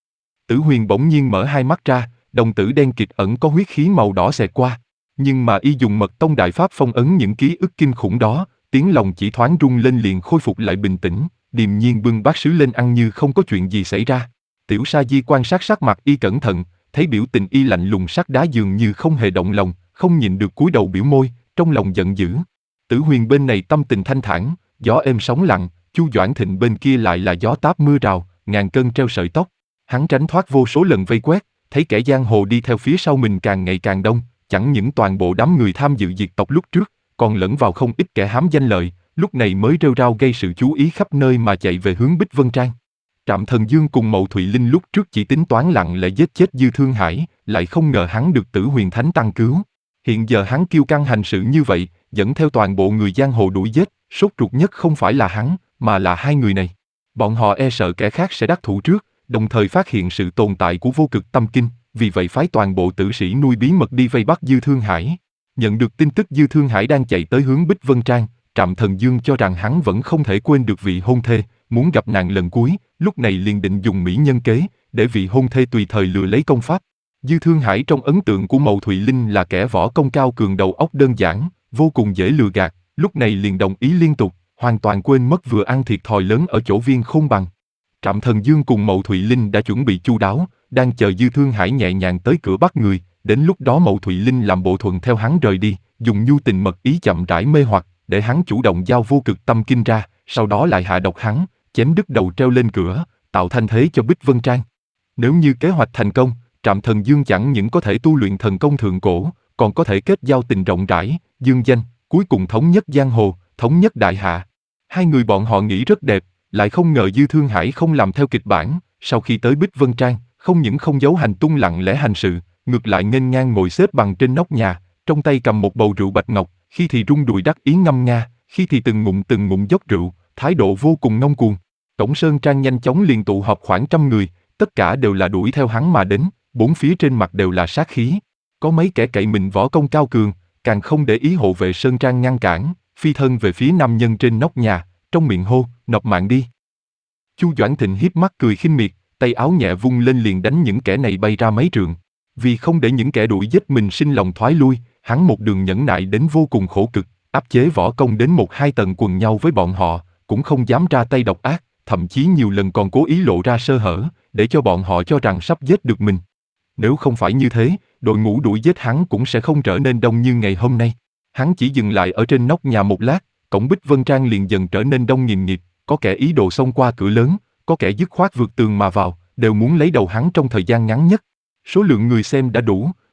Tử Huyền bỗng nhiên mở hai mắt ra, đồng tử đen kịt ẩn có huyết khí màu đỏ xẹt qua. Nhưng mà y dùng mật tông đại pháp phong ấn những ký ức kinh khủng đó, tiếng lòng chỉ thoáng rung lên liền khôi phục lại bình tĩnh, điềm nhiên bưng bát sứ lên ăn như không có chuyện gì xảy ra. Tiểu sa di quan sát sắc mặt y cẩn thận, thấy biểu tình y lạnh lùng sắt đá dường như không hề động lòng, không nhịn được cúi đầu biểu môi, trong lòng giận dữ. Tử Huyền bên này tâm tình thanh thản, gió êm sóng lặng, Chu Doãn Thịnh bên kia lại là gió táp mưa rào, ngàn cân treo sợi tóc. Hắn tránh thoát vô số lần vây quét, thấy kẻ giang hồ đi theo phía sau mình càng ngày càng đông, chẳng những toàn bộ đám người tham dự diệt tộc lúc trước, còn lẫn vào không ít kẻ hám danh lợi, lúc này mới rêu rao gây sự chú ý khắp nơi mà chạy về hướng Bích Vân Trang. Trạm Thần Dương cùng Mậu Thụy Linh lúc trước chỉ tính toán lặng lẽ giết chết Dư Thương Hải, lại không ngờ hắn được Tử Huyền Thánh tăng cứu. Hiện giờ hắn kiêu căng hành sự như vậy, dẫn theo toàn bộ người giang hồ đuổi giết, sốt ruột nhất không phải là hắn, mà là hai người này. Bọn họ e sợ kẻ khác sẽ đắc thủ trước, đồng thời phát hiện sự tồn tại của Vô Cực Tâm Kinh, vì vậy phái toàn bộ tử sĩ nuôi bí mật đi vây bắt Dư Thương Hải. Nhận được tin tức Dư Thương Hải đang chạy tới hướng Bích Vân Trang, Trạm Thần Dương cho rằng hắn vẫn không thể quên được vị hôn thê, muốn gặp nàng lần cuối, lúc này liền định dùng mỹ nhân kế, để vị hôn thê tùy thời lừa lấy công pháp. Dư Thương Hải trong ấn tượng của Mậu Thụy Linh là kẻ võ công cao cường đầu óc đơn giản, vô cùng dễ lừa gạt, lúc này liền đồng ý liên tục, hoàn toàn quên mất vừa ăn thiệt thòi lớn ở chỗ Viên Khôn Bằng. Trạm Thần Dương cùng Mậu Thụy Linh đã chuẩn bị chu đáo, đang chờ Dư Thương Hải nhẹ nhàng tới cửa bắt người, đến lúc đó Mậu Thụy Linh làm bộ thuận theo hắn rời đi, dùng nhu tình mật ý chậm rãi mê hoặc, để hắn chủ động giao Vô Cực Tâm Kinh ra, sau đó lại hạ độc hắn, chém đứt đầu treo lên cửa, tạo thanh thế cho Bích Vân Trang. Nếu như kế hoạch thành công, Trạm Thần Dương chẳng những có thể tu luyện thần công thượng cổ, còn có thể kết giao tình rộng rãi, dương danh, cuối cùng thống nhất giang hồ, thống nhất đại hạ. Hai người bọn họ nghĩ rất đẹp, lại không ngờ Dư Thương Hải không làm theo kịch bản, sau khi tới Bích Vân Trang, không những không giấu hành tung lặng lẽ hành sự, ngược lại nghênh ngang ngồi xếp bằng trên nóc nhà, trong tay cầm một bầu rượu bạch ngọc, khi thì rung đùi đắc ý ngâm nga, khi thì từng ngụm từng ngụm dốc rượu, thái độ vô cùng ngông cuồng. Cổng Sơn Trang nhanh chóng liền tụ họp khoảng trăm người, tất cả đều là đuổi theo hắn mà đến, bốn phía trên mặt đều là sát khí. Có mấy kẻ cậy mình võ công cao cường, càng không để ý hộ vệ Sơn Trang ngăn cản, phi thân về phía nam nhân trên nóc nhà, trong miệng hô, nộp mạng đi. Chu Doãn Thịnh hiếp mắt cười khinh miệt, tay áo nhẹ vung lên liền đánh những kẻ này bay ra mấy trượng. Vì không để những kẻ đuổi giết mình sinh lòng thoái lui, hắn một đường nhẫn nại đến vô cùng khổ cực, áp chế võ công đến một hai tầng quần nhau với bọn họ, cũng không dám ra tay độc ác, thậm chí nhiều lần còn cố ý lộ ra sơ hở, để cho bọn họ cho rằng sắp giết được mình. Nếu không phải như thế, đội ngũ đuổi giết hắn cũng sẽ không trở nên đông như ngày hôm nay. Hắn chỉ dừng lại ở trên nóc nhà một lát, cổng Bích Vân Trang liền dần trở nên đông nghìn nghịt, có kẻ ý đồ xông qua cửa lớn, có kẻ dứt khoát vượt tường mà vào, đều muốn lấy đầu hắn trong thời gian ngắn nhất. Số lượng người xem đã đủ,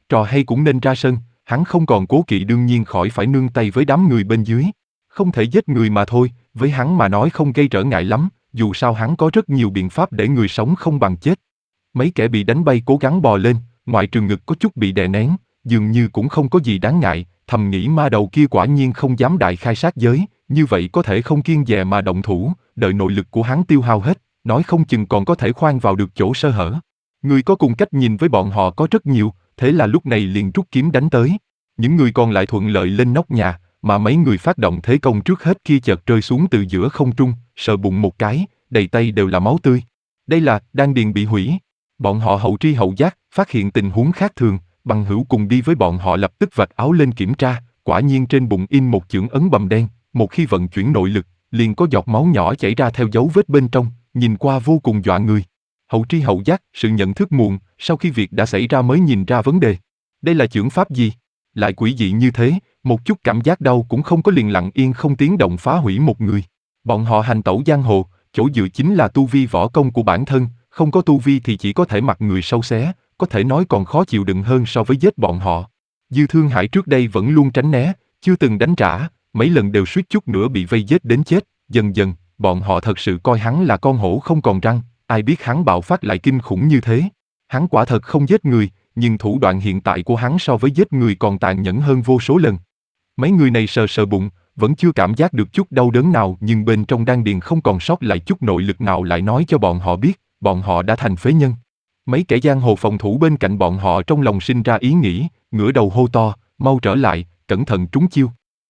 trò hay cũng nên ra sân, hắn không còn cố kỵ đương nhiên khỏi phải nương tay với đám người bên dưới. Không thể giết người mà thôi, với hắn mà nói không gây trở ngại lắm, dù sao hắn có rất nhiều biện pháp để người sống không bằng chết. Mấy kẻ bị đánh bay cố gắng bò lên, ngoại trừ ngực có chút bị đè nén, dường như cũng không có gì đáng ngại, thầm nghĩ ma đầu kia quả nhiên không dám đại khai sát giới, như vậy có thể không kiêng dè mà động thủ, đợi nội lực của hắn tiêu hao hết, nói không chừng còn có thể khoan vào được chỗ sơ hở. Người có cùng cách nhìn với bọn họ có rất nhiều, thế là lúc này liền rút kiếm đánh tới. Những người còn lại thuận lợi lên nóc nhà, mà mấy người phát động thế công trước hết kia chợt rơi xuống từ giữa không trung, sờ bụng một cái, đầy tay đều là máu tươi. Đây là đan điền bị hủy. Bọn họ hậu tri hậu giác, phát hiện tình huống khác thường, bằng hữu cùng đi với bọn họ lập tức vạch áo lên kiểm tra, quả nhiên trên bụng in một chưởng ấn bầm đen, một khi vận chuyển nội lực, liền có giọt máu nhỏ chảy ra theo dấu vết bên trong, nhìn qua vô cùng dọa người. Hậu tri hậu giác, sự nhận thức muộn, sau khi việc đã xảy ra mới nhìn ra vấn đề. Đây là chưởng pháp gì? Lại quỷ dị như thế, một chút cảm giác đau cũng không có, liền lặng yên không tiếng động phá hủy một người. Bọn họ hành tẩu giang hồ, chỗ dựa chính là tu vi võ công của bản thân, không có tu vi thì chỉ có thể mặc người sâu xé, có thể nói còn khó chịu đựng hơn so với giết bọn họ. Dư Thương Hải trước đây vẫn luôn tránh né, chưa từng đánh trả, mấy lần đều suýt chút nữa bị vây giết đến chết, dần dần, bọn họ thật sự coi hắn là con hổ không còn răng, ai biết hắn bạo phát lại kinh khủng như thế. Hắn quả thật không giết người, nhưng thủ đoạn hiện tại của hắn so với giết người còn tàn nhẫn hơn vô số lần. Mấy người này sờ sờ bụng, vẫn chưa cảm giác được chút đau đớn nào, nhưng bên trong đan điền không còn sót lại chút nội lực nào, lại nói cho bọn họ biết, bọn họ đã thành phế nhân. Mấy kẻ giang hồ phòng thủ bên cạnh bọn họ trong lòng sinh ra ý nghĩ, ngửa đầu hô to, mau trở lại, cẩn thận trúng chiêu.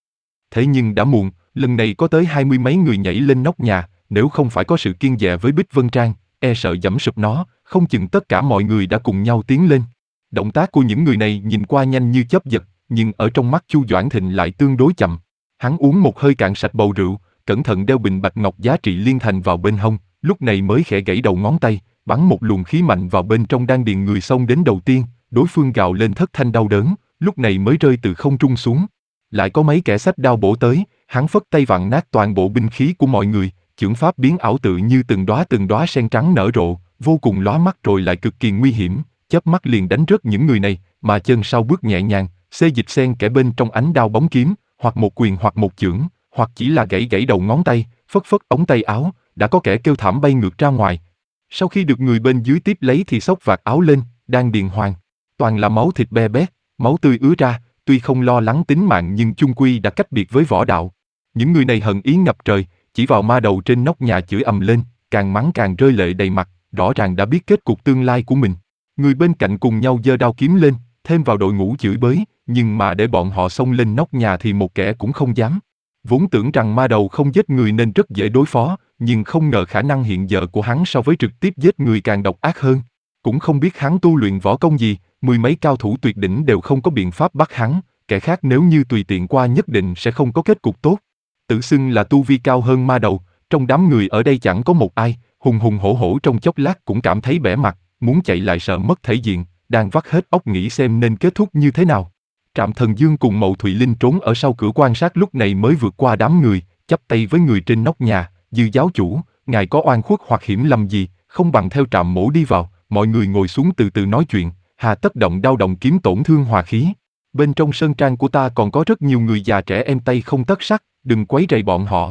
Thế nhưng đã muộn, lần này có tới hai mươi mấy người nhảy lên nóc nhà, nếu không phải có sự kiêng dè với Bích Vân Trang, e sợ giẫm sụp nó, không chừng tất cả mọi người đã cùng nhau tiến lên. Động tác của những người này nhìn qua nhanh như chớp giật, nhưng ở trong mắt Chu Doãn Thịnh lại tương đối chậm. Hắn uống một hơi cạn sạch bầu rượu, cẩn thận đeo bình bạch ngọc giá trị liên thành vào bên hông, lúc này mới khẽ gãy đầu ngón tay, bắn một luồng khí mạnh vào bên trong đan điền người xông đến đầu tiên, đối phương gào lên thất thanh đau đớn, lúc này mới rơi từ không trung xuống. Lại có mấy kẻ xách đao bổ tới, hắn phất tay vặn nát toàn bộ binh khí của mọi người, chưởng pháp biến ảo tự như từng đóa từng đóa sen trắng nở rộ, vô cùng lóa mắt rồi lại cực kỳ nguy hiểm, chớp mắt liền đánh rớt những người này, mà chân sau bước nhẹ nhàng, xê dịch xen kẽ bên trong ánh đao bóng kiếm, hoặc một quyền hoặc một chưởng, hoặc chỉ là gãy gãy đầu ngón tay, phất phất ống tay áo, đã có kẻ kêu thảm bay ngược ra ngoài. Sau khi được người bên dưới tiếp lấy thì xốc vạt áo lên, đan điền hoàn toàn là máu thịt be bét, máu tươi ứa ra, tuy không lo lắng tính mạng nhưng chung quy đã cách biệt với võ đạo. Những người này hận ý ngập trời, chỉ vào ma đầu trên nóc nhà chửi ầm lên, càng mắng càng rơi lệ đầy mặt, rõ ràng đã biết kết cục tương lai của mình. Người bên cạnh cùng nhau giơ đao kiếm lên, thêm vào đội ngũ chửi bới, nhưng mà để bọn họ xông lên nóc nhà thì một kẻ cũng không dám. Vốn tưởng rằng ma đầu không giết người nên rất dễ đối phó, nhưng không ngờ khả năng hiện giờ của hắn so với trực tiếp giết người càng độc ác hơn. Cũng không biết hắn tu luyện võ công gì, mười mấy cao thủ tuyệt đỉnh đều không có biện pháp bắt hắn, kẻ khác nếu như tùy tiện qua nhất định sẽ không có kết cục tốt. Tự xưng là tu vi cao hơn ma đầu, trong đám người ở đây chẳng có một ai, hùng hùng hổ hổ trong chốc lát cũng cảm thấy bẽ mặt, muốn chạy lại sợ mất thể diện, đang vắt hết óc nghĩ xem nên kết thúc như thế nào. Trạm Thần Dương cùng Mậu Thụy Linh trốn ở sau cửa quan sát lúc này mới vượt qua đám người, chắp tay với người trên nóc nhà, Dư giáo chủ, ngài có oan khuất hoặc hiểm lầm gì, không bằng theo Trạm mỗ đi vào, mọi người ngồi xuống từ từ nói chuyện, hà tất động đao động kiếm tổn thương hòa khí. Bên trong sơn trang của ta còn có rất nhiều người già trẻ em tay không tất sắt, đừng quấy rầy bọn họ.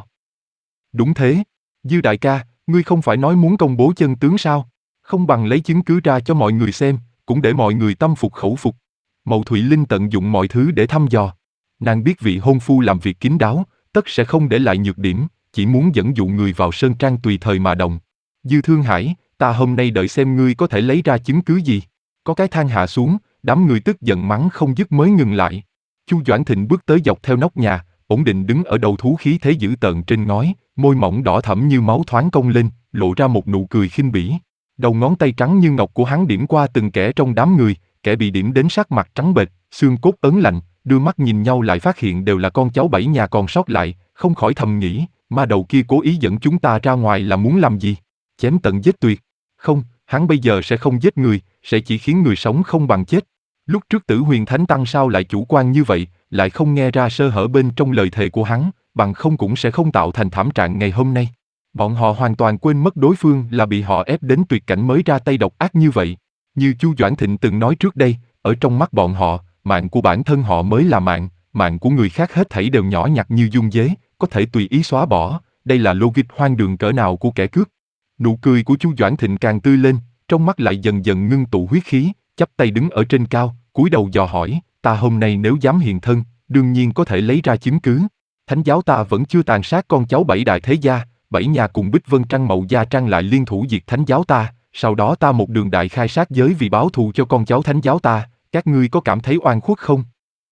Đúng thế, Dư đại ca, ngươi không phải nói muốn công bố chân tướng sao? Không bằng lấy chứng cứ ra cho mọi người xem, cũng để mọi người tâm phục khẩu phục. Mậu Thụy Linh tận dụng mọi thứ để thăm dò. Nàng biết vị hôn phu làm việc kín đáo, tất sẽ không để lại nhược điểm, chỉ muốn dẫn dụ người vào sơn trang tùy thời mà động. Dư Thương Hải, ta hôm nay đợi xem ngươi có thể lấy ra chứng cứ gì. Có cái thang hạ xuống, đám người tức giận mắng không dứt mới ngừng lại. Chu Doãn Thịnh bước tới dọc theo nóc nhà, ổn định đứng ở đầu thú khí thế dữ tợn trên ngói, môi mỏng đỏ thẫm như máu thoáng cong lên, lộ ra một nụ cười khinh bỉ. Đầu ngón tay trắng như ngọc của hắn điểm qua từng kẻ trong đám người, kẻ bị điểm đến sắc mặt trắng bệch, xương cốt ớn lạnh, đưa mắt nhìn nhau lại phát hiện đều là con cháu bảy nhà còn sót lại, không khỏi thầm nghĩ, ma đầu kia cố ý dẫn chúng ta ra ngoài là muốn làm gì? Chém tận giết tuyệt. Không, hắn bây giờ sẽ không giết người, sẽ chỉ khiến người sống không bằng chết. Lúc trước Tử Huyền Thánh Tăng sao lại chủ quan như vậy, lại không nghe ra sơ hở bên trong lời thề của hắn, bằng không cũng sẽ không tạo thành thảm trạng ngày hôm nay. Bọn họ hoàn toàn quên mất đối phương là bị họ ép đến tuyệt cảnh mới ra tay độc ác như vậy. Như Chu Doãn Thịnh từng nói trước đây, ở trong mắt bọn họ, mạng của bản thân họ mới là mạng, mạng của người khác hết thảy đều nhỏ nhặt như dung dế, có thể tùy ý xóa bỏ, đây là logic hoang đường cỡ nào của kẻ cướp. Nụ cười của Chu Doãn Thịnh càng tươi lên, trong mắt lại dần dần ngưng tụ huyết khí, chắp tay đứng ở trên cao, cúi đầu dò hỏi, ta hôm nay nếu dám hiện thân, đương nhiên có thể lấy ra chứng cứ. Thánh giáo ta vẫn chưa tàn sát con cháu bảy đại thế gia, bảy nhà cùng Bích Vân Trăng Mậu Gia Trang lại liên thủ diệt thánh giáo ta, sau đó ta một đường đại khai sát giới vì báo thù cho con cháu thánh giáo ta, các ngươi có cảm thấy oan khuất không?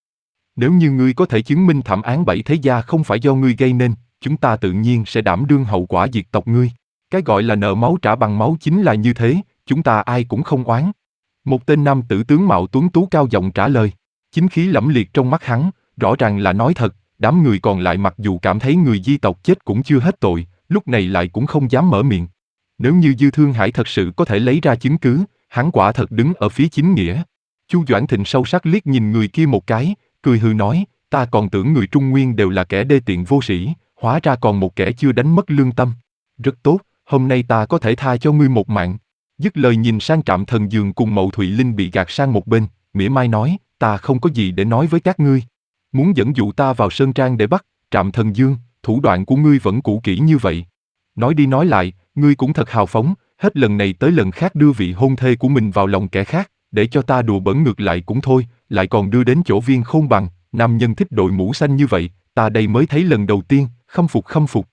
Nếu như ngươi có thể chứng minh thảm án bảy thế gia không phải do ngươi gây nên, chúng ta tự nhiên sẽ đảm đương hậu quả diệt tộc ngươi. Cái gọi là nợ máu trả bằng máu chính là như thế, chúng ta ai cũng không oán. Một tên nam tử tướng mạo tuấn tú cao giọng trả lời, chính khí lẫm liệt trong mắt hắn, rõ ràng là nói thật, đám người còn lại mặc dù cảm thấy người di tộc chết cũng chưa hết tội, lúc này lại cũng không dám mở miệng. Nếu như Dư Thương Hải thật sự có thể lấy ra chứng cứ, hắn quả thật đứng ở phía chính nghĩa. Chu Doãn Thịnh sâu sắc liếc nhìn người kia một cái, cười hừ nói, ta còn tưởng người Trung Nguyên đều là kẻ đê tiện vô sĩ, hóa ra còn một kẻ chưa đánh mất lương tâm. Rất tốt, hôm nay ta có thể tha cho ngươi một mạng. Dứt lời nhìn sang Trạm Thần Dương cùng Mậu Thụy Linh bị gạt sang một bên, mỉa mai nói, ta không có gì để nói với các ngươi. Muốn dẫn dụ ta vào Sơn Trang để bắt, Trạm Thần Dương, thủ đoạn của ngươi vẫn cũ kỹ như vậy. Nói đi nói lại, ngươi cũng thật hào phóng, hết lần này tới lần khác đưa vị hôn thê của mình vào lòng kẻ khác, để cho ta đùa bỡn ngược lại cũng thôi, lại còn đưa đến chỗ Viên Khôn Bằng, nam nhân thích đội mũ xanh như vậy, ta đây mới thấy lần đầu tiên, khâm phục khâm phục.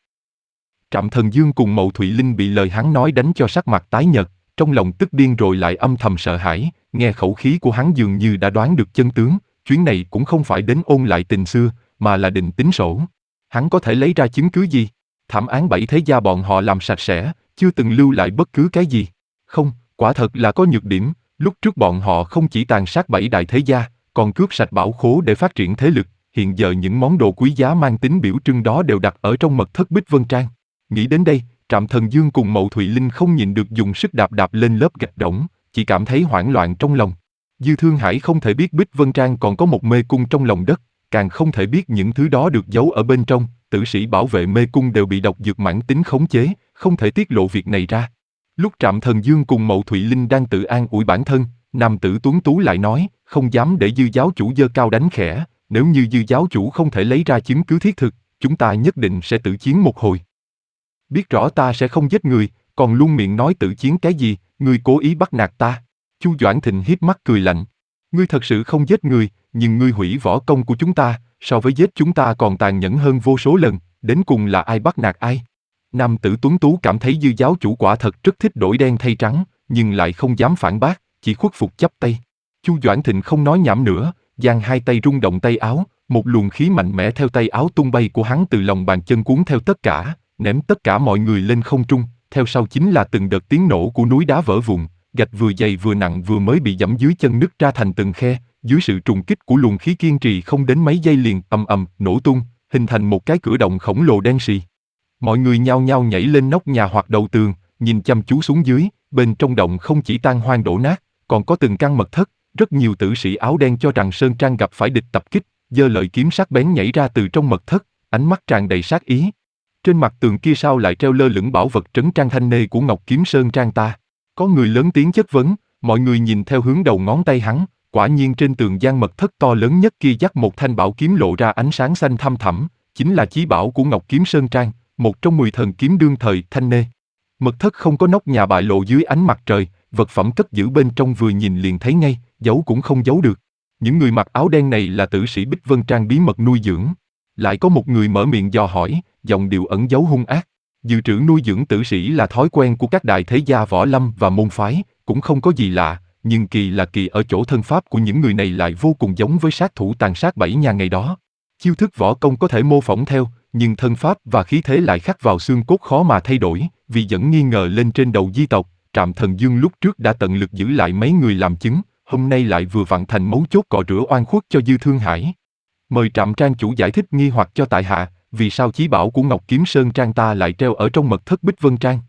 Trạm Thần Dương cùng Mậu Thụy Linh bị lời hắn nói đánh cho sắc mặt tái nhợt, trong lòng tức điên rồi lại âm thầm sợ hãi, nghe khẩu khí của hắn dường như đã đoán được chân tướng, chuyến này cũng không phải đến ôn lại tình xưa, mà là định tính sổ. Hắn có thể lấy ra chứng cứ gì? Thảm án bảy thế gia bọn họ làm sạch sẽ, chưa từng lưu lại bất cứ cái gì. Không, quả thật là có nhược điểm, lúc trước bọn họ không chỉ tàn sát bảy đại thế gia, còn cướp sạch bảo khố để phát triển thế lực, hiện giờ những món đồ quý giá mang tính biểu trưng đó đều đặt ở trong mật thất Bích Vân Trang. Nghĩ đến đây, Trạm Thần Dương cùng Mậu Thụy Linh không nhịn được dùng sức đạp đạp lên lớp gạch đổng, chỉ cảm thấy hoảng loạn trong lòng. Dư Thương Hải không thể biết Bích Vân Trang còn có một mê cung trong lòng đất, càng không thể biết những thứ đó được giấu ở bên trong, tử sĩ bảo vệ mê cung đều bị độc dược mãn tính khống chế, không thể tiết lộ việc này ra. Lúc Trạm Thần Dương cùng Mậu Thụy Linh đang tự an ủi bản thân, nam tử tuấn tú lại nói, không dám để Dư giáo chủ giơ cao đánh khẽ, nếu như Dư giáo chủ không thể lấy ra chứng cứ thiết thực, chúng ta nhất định sẽ tự chiến một hồi. Biết rõ ta sẽ không giết người, còn luôn miệng nói tự chiến cái gì, ngươi cố ý bắt nạt ta. Chu Doãn Thịnh híp mắt cười lạnh. Ngươi thật sự không giết người, nhưng ngươi hủy võ công của chúng ta, so với giết chúng ta còn tàn nhẫn hơn vô số lần, đến cùng là ai bắt nạt ai? Nam tử tuấn tú cảm thấy Dư giáo chủ quả thật rất thích đổi đen thay trắng, nhưng lại không dám phản bác, chỉ khuất phục chắp tay. Chu Doãn Thịnh không nói nhảm nữa, giang hai tay rung động tay áo, một luồng khí mạnh mẽ theo tay áo tung bay của hắn từ lòng bàn chân cuốn theo tất cả, ném tất cả mọi người lên không trung, theo sau chính là từng đợt tiếng nổ của núi đá vỡ vụn, gạch vừa dày vừa nặng vừa mới bị giẫm dưới chân nứt ra thành từng khe, dưới sự trùng kích của luồng khí kiên trì không đến mấy giây liền ầm ầm nổ tung, hình thành một cái cửa động khổng lồ đen sì. Mọi người nhao nhao nhảy lên nóc nhà hoặc đầu tường, nhìn chăm chú xuống dưới, bên trong động không chỉ tan hoang đổ nát, còn có từng căn mật thất, rất nhiều tử sĩ áo đen cho rằng Sơn Trang gặp phải địch tập kích, giơ lợi kiếm sắc bén nhảy ra từ trong mật thất, ánh mắt tràn đầy sát ý. Trên mặt tường kia sao lại treo lơ lửng bảo vật trấn trang thanh nê của Ngọc Kiếm Sơn Trang ta? Có người lớn tiếng chất vấn, mọi người nhìn theo hướng đầu ngón tay hắn, quả nhiên trên tường gian mật thất to lớn nhất kia dắt một thanh bảo kiếm lộ ra ánh sáng xanh thăm thẳm, chính là chí bảo của Ngọc Kiếm Sơn Trang, một trong mười thần kiếm đương thời thanh nê. Mật thất không có nóc nhà bại lộ dưới ánh mặt trời, vật phẩm cất giữ bên trong vừa nhìn liền thấy ngay, giấu cũng không giấu được. Những người mặc áo đen này là tử sĩ Bích Vân Trang bí mật nuôi dưỡng. Lại có một người mở miệng dò hỏi, giọng điệu ẩn giấu hung ác. Dự trữ nuôi dưỡng tử sĩ là thói quen của các đại thế gia võ lâm và môn phái, cũng không có gì lạ, nhưng kỳ là kỳ ở chỗ thân pháp của những người này lại vô cùng giống với sát thủ tàn sát bảy nhà ngày đó. Chiêu thức võ công có thể mô phỏng theo, nhưng thân pháp và khí thế lại khắc vào xương cốt khó mà thay đổi, vì dẫn nghi ngờ lên trên đầu di tộc. Trạm Thần Dương lúc trước đã tận lực giữ lại mấy người làm chứng, hôm nay lại vừa vặn thành mấu chốt cọ rửa oan khuất cho Dư Thương Hải. Mời Trạm Trang chủ giải thích nghi hoặc cho tại hạ, vì sao chí bảo của Ngọc Kiếm Sơn Trang ta lại treo ở trong mật thất Bích Vân Trang?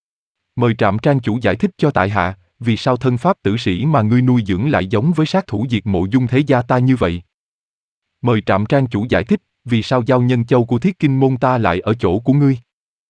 Mời Trạm Trang chủ giải thích cho tại hạ, vì sao thân pháp tử sĩ mà ngươi nuôi dưỡng lại giống với sát thủ diệt Mộ Dung thế gia ta như vậy? Mời Trạm Trang chủ giải thích, vì sao giao nhân châu của Thiết Kinh môn ta lại ở chỗ của ngươi?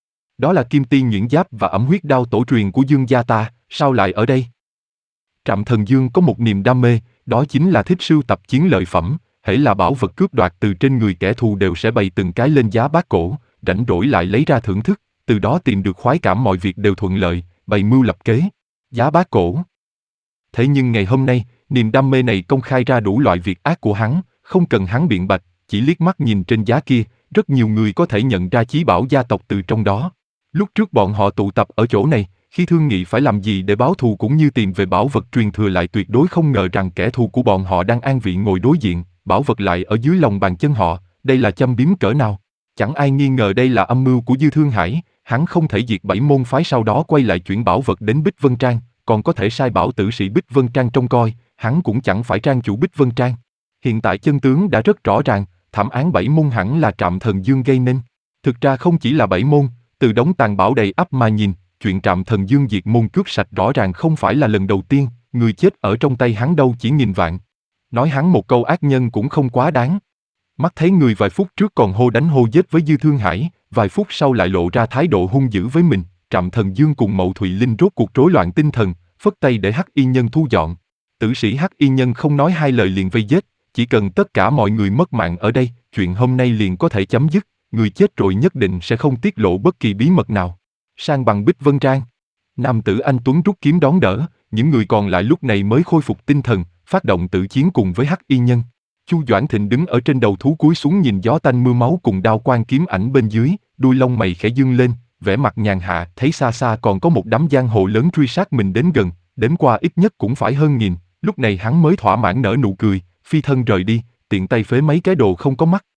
Đó là Kim Tiên Nhuyễn Giáp và ẩm huyết đao tổ truyền của Dương gia ta, sao lại ở đây? Trạm Thần Dương có một niềm đam mê, Đó chính là thích sưu tập chiến lợi phẩm, hễ là bảo vật cướp đoạt từ trên người kẻ thù đều sẽ bày từng cái lên giá bát cổ, rảnh rỗi lại lấy ra thưởng thức, từ đó tìm được khoái cảm, mọi việc đều thuận lợi, bày mưu lập kế. Giá bát cổ. Thế nhưng ngày hôm nay, niềm đam mê này công khai ra đủ loại việc ác của hắn, không cần hắn biện bạch, chỉ liếc mắt nhìn trên giá kia, rất nhiều người có thể nhận ra chí bảo gia tộc từ trong đó. Lúc trước bọn họ tụ tập ở chỗ này, khi thương nghị phải làm gì để báo thù cũng như tìm về bảo vật truyền thừa, lại tuyệt đối không ngờ rằng kẻ thù của bọn họ đang an vị ngồi đối diện, bảo vật lại ở dưới lòng bàn chân họ, đây là châm biếm cỡ nào. Chẳng ai nghi ngờ đây là âm mưu của Dư Thương Hải, hắn không thể diệt bảy môn phái sau đó quay lại chuyển bảo vật đến Bích Vân Trang, còn có thể sai bảo tử sĩ Bích Vân Trang trông coi, hắn cũng chẳng phải trang chủ Bích Vân Trang. Hiện tại chân tướng đã rất rõ ràng, thảm án bảy môn hẳn là Trạm Thần Dương gây nên. Thực ra không chỉ là bảy môn, từ đống tàn bảo đầy ắp mà nhìn, chuyện Trạm Thần Dương diệt môn cướp sạch rõ ràng không phải là lần đầu tiên, người chết ở trong tay hắn đâu chỉ nghìn vạn. Nói hắn một câu ác nhân cũng không quá đáng. Mắt thấy người vài phút trước còn hô đánh hô giết với Dư Thương Hải, vài phút sau lại lộ ra thái độ hung dữ với mình, Trạm Thần Dương cùng Mậu Thụy Linh rốt cuộc rối loạn tinh thần, phất tay để Hắc Y Nhân thu dọn. Tử sĩ Hắc Y Nhân không nói hai lời liền vây giết, chỉ cần tất cả mọi người mất mạng ở đây, chuyện hôm nay liền có thể chấm dứt, người chết rồi nhất định sẽ không tiết lộ bất kỳ bí mật nào. Sang bằng Bích Vân Trang. Nam tử anh tuấn rút kiếm đón đỡ, những người còn lại lúc này mới khôi phục tinh thần, phát động tử chiến cùng với Hắc Y Nhân. Chu Doãn Thịnh đứng ở trên đầu thú cúi xuống nhìn gió tanh mưa máu cùng đao quang kiếm ảnh bên dưới, đuôi lông mày khẽ dương lên, vẻ mặt nhàn hạ, thấy xa xa còn có một đám giang hồ lớn truy sát mình đến gần, đếm qua ít nhất cũng phải hơn nghìn, lúc này hắn mới thỏa mãn nở nụ cười, phi thân rời đi, tiện tay phế mấy cái đồ không có mắt.